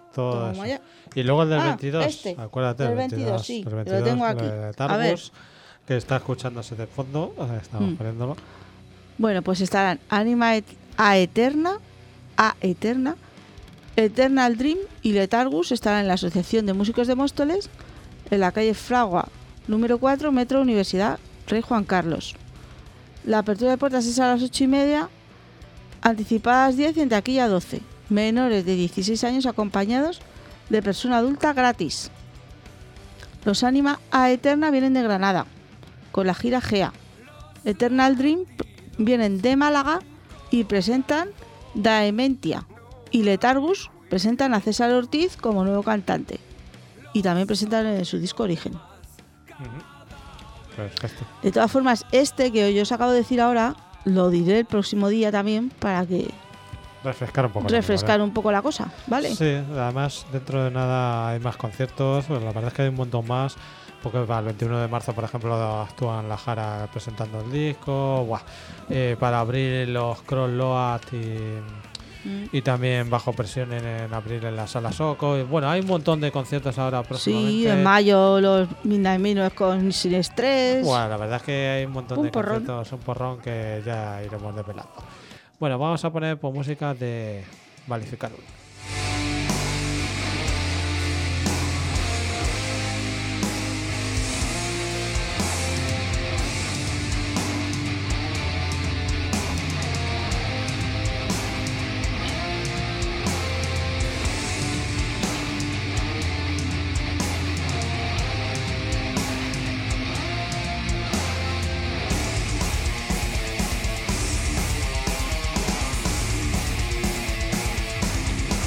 todo Toma eso. ya. Y luego el del Ah, veintidós, este. acuérdate, El el veintidós, veintidós, sí, el lo veintidós, tengo aquí. el de A ver. Tarbus, que está escuchándose de fondo, eh, estamos Mm. poniéndolo. Bueno, pues estarán Anima Et- a Eterna, a Eterna, Eternal Dream y Letargus estarán en la Asociación de Músicos de Móstoles, en la calle Fragua, número cuatro, Metro Universidad Rey Juan Carlos. La apertura de puertas es a las ocho y media, anticipadas diez y en taquilla doce. Menores de dieciséis años acompañados de persona adulta gratis. Los Anima a Eterna vienen de Granada, con la gira G E A. Eternal Dream vienen de Málaga y presentan Daementia. Y Letargus presentan a César Ortiz como nuevo cantante. Y también presentan en su disco Origen. Perfecto. De todas formas, este que yo os acabo de decir ahora, lo diré el próximo día también para que Refrescar un poco. la refrescar memoria. un poco la cosa, ¿vale? Sí, además dentro de nada hay más conciertos, pues la verdad es que hay un montón más, porque para el veintiuno de marzo, por ejemplo, actúan La Jara presentando el disco, ¡buah! Eh, para abril los Cross Load y, Mm. y también Bajo Presión en, en abril en la Sala Soco. Y, bueno, hay un montón de conciertos ahora próximamente. Sí, en mayo los Midnight Minutes con Sin Estrés. Bueno, la verdad es que hay un montón Un de porrón. conciertos, un porrón que ya iremos desvelando. Bueno, vamos a poner por música de Maleficarum. Thank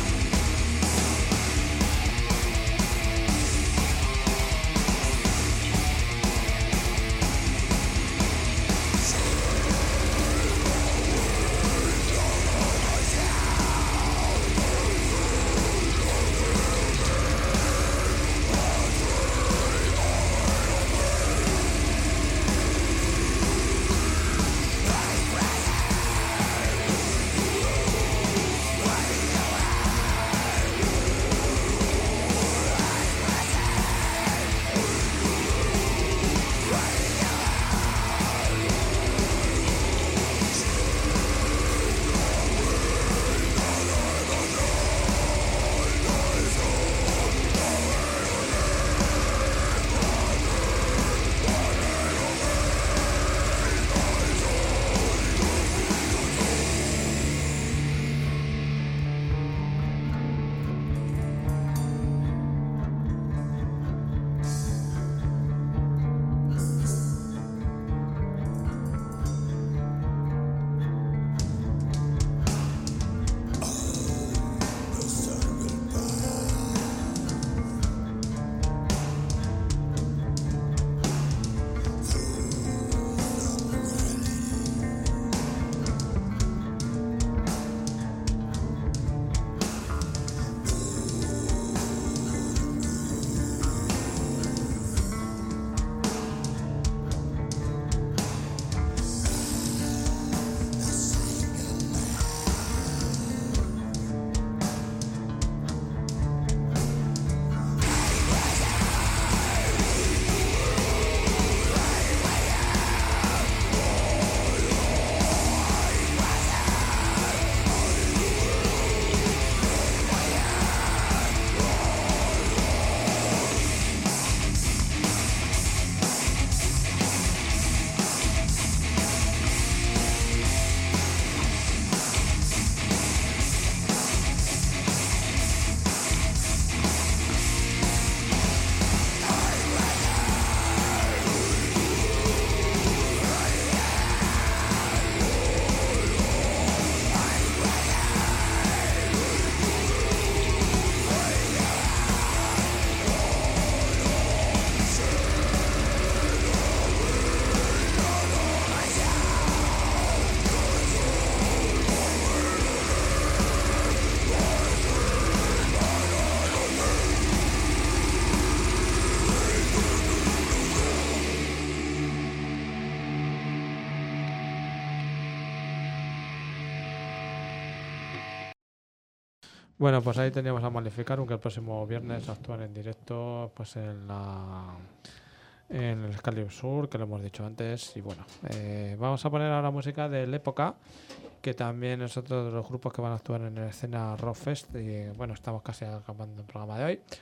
Bueno, pues ahí teníamos a Maleficarum, que el próximo viernes actúan en directo pues en la en el Excalibur Sur, que lo hemos dicho antes. Y bueno, eh, vamos a poner ahora música del Época, que también es otro de los grupos que van a actuar en la escena Rockfest. Y bueno, estamos casi acabando el programa de hoy.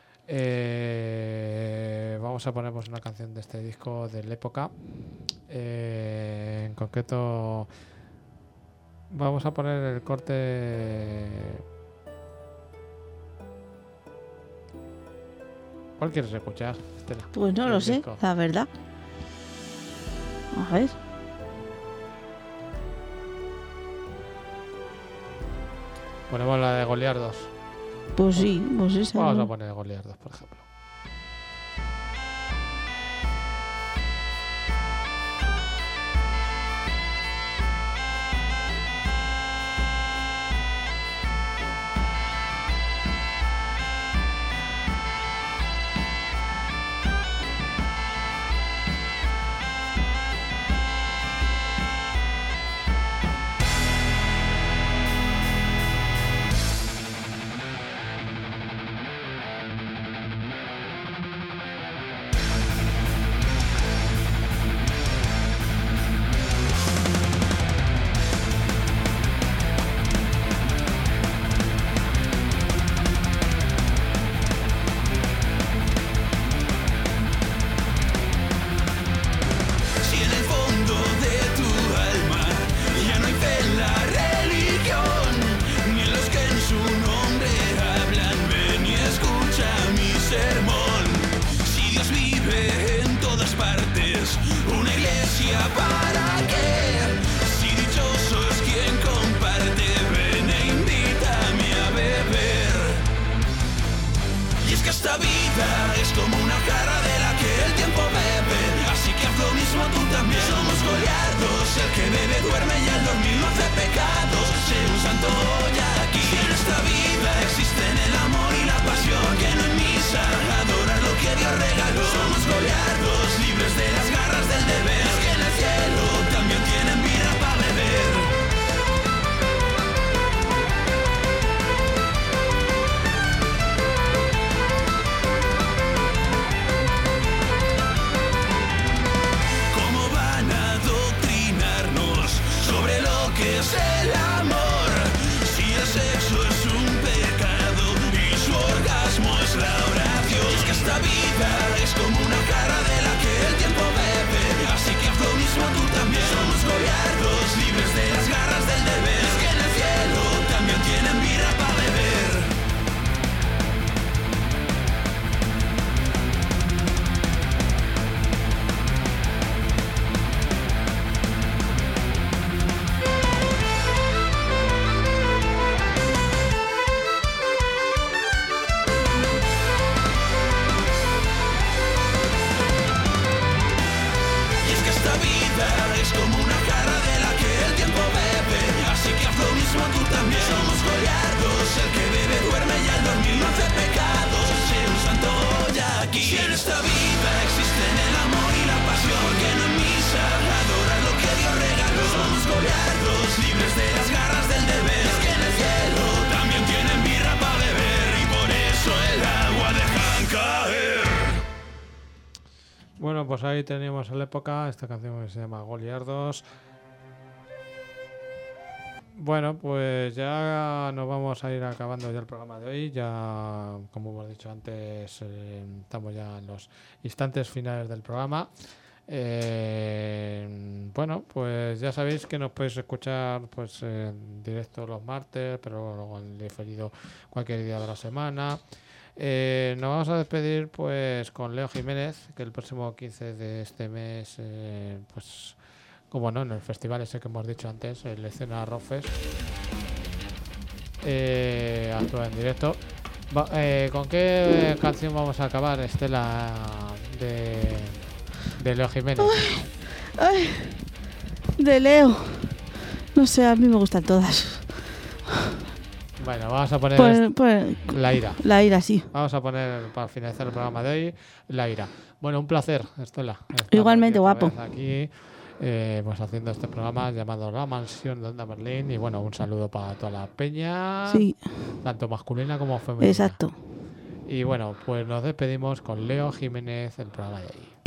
Eh, vamos a poner pues, una canción de este disco del Época. Eh, en concreto, vamos a poner el corte. ¿Cuál quieres escuchar, Estela? Pues no El lo sé, disco. la verdad. A ver. Ponemos la de Goliardos. Pues sí, pues esa. Vamos ¿no? a poner Goliardos, por ejemplo. Si en el fondo de tu alma ya no hay fe en la religión, ni en los que en su nombre hablan, ven y escucha mi sermón. Si Dios vive en todas partes, una iglesia para qué. Si dichoso es quien comparte, ven e invítame a beber. Y es que esta vida es como una jarra de la que el tiempo bebe, así que haz lo mismo tú también. Somos goliardos, el que bebe duerme y al dormir no hace pecados. Sé un santo ya aquí. Si en esta vida existen el amor y la pasión, que no en misa adorar lo que Dios regaló. Somos goliardos, libres de las garras del deber. Es que en el cielo también tienen vida para beber. ¿Cómo van a adoctrinarnos sobre lo que es el amor? Si el sexo es un pecado y su orgasmo es la oración. Y es que esta vida es como una jarra de la que el tiempo bebe, así que haz lo mismo tú también. Somos goliardos, libres de las garras del deber. Es que en el cielo también tienen birra para beber. Y es que esta vida es como una jarra de la que el tiempo bebe, así que haz lo mismo tú también. Somos goliardos, el que bebe duerme y al dormir no hace pecados. Sé un santo ya aquí. Si en esta vida existen el amor y la pasión, que no en misa adorar lo que Dios regaló. Somos goliardos, libres de las garras del deber. Es que en el cielo también tienen birra para beber, y por eso el agua dejan caer. Bueno, pues ahí teníamos la Época, esta canción que se llama Goliardos. Bueno, pues ya nos vamos a ir acabando ya el programa de hoy. Ya, como hemos dicho antes, eh, estamos ya en los instantes finales del programa. Eh, bueno, pues ya sabéis que nos podéis escuchar pues en directo los martes, pero luego en diferido cualquier día de la semana. Eh, nos vamos a despedir pues con Leo Jiménez, que el próximo quince de este mes, eh, pues como no, en el festival ese que hemos dicho antes, el Escena Rockfest, eh, actúa en directo. Va, eh, ¿Con qué canción vamos a acabar, Estela, de, de Leo Jiménez? Ay, de Leo. No sé, a mí me gustan todas. Bueno, vamos a poner Pues, est- pues, La Ira. la ira, sí. Vamos a poner, para finalizar el programa de hoy, La Ira. Bueno, un placer, Estela. Estar Igualmente, aquí otra guapo. vez Aquí. eh, pues haciendo este programa llamado La Mansión de Onda Berlín. Y bueno, un saludo para toda la peña, Sí, tanto masculina como femenina. exacto. Y bueno, pues nos despedimos con Leo Jiménez, el programa de ahí.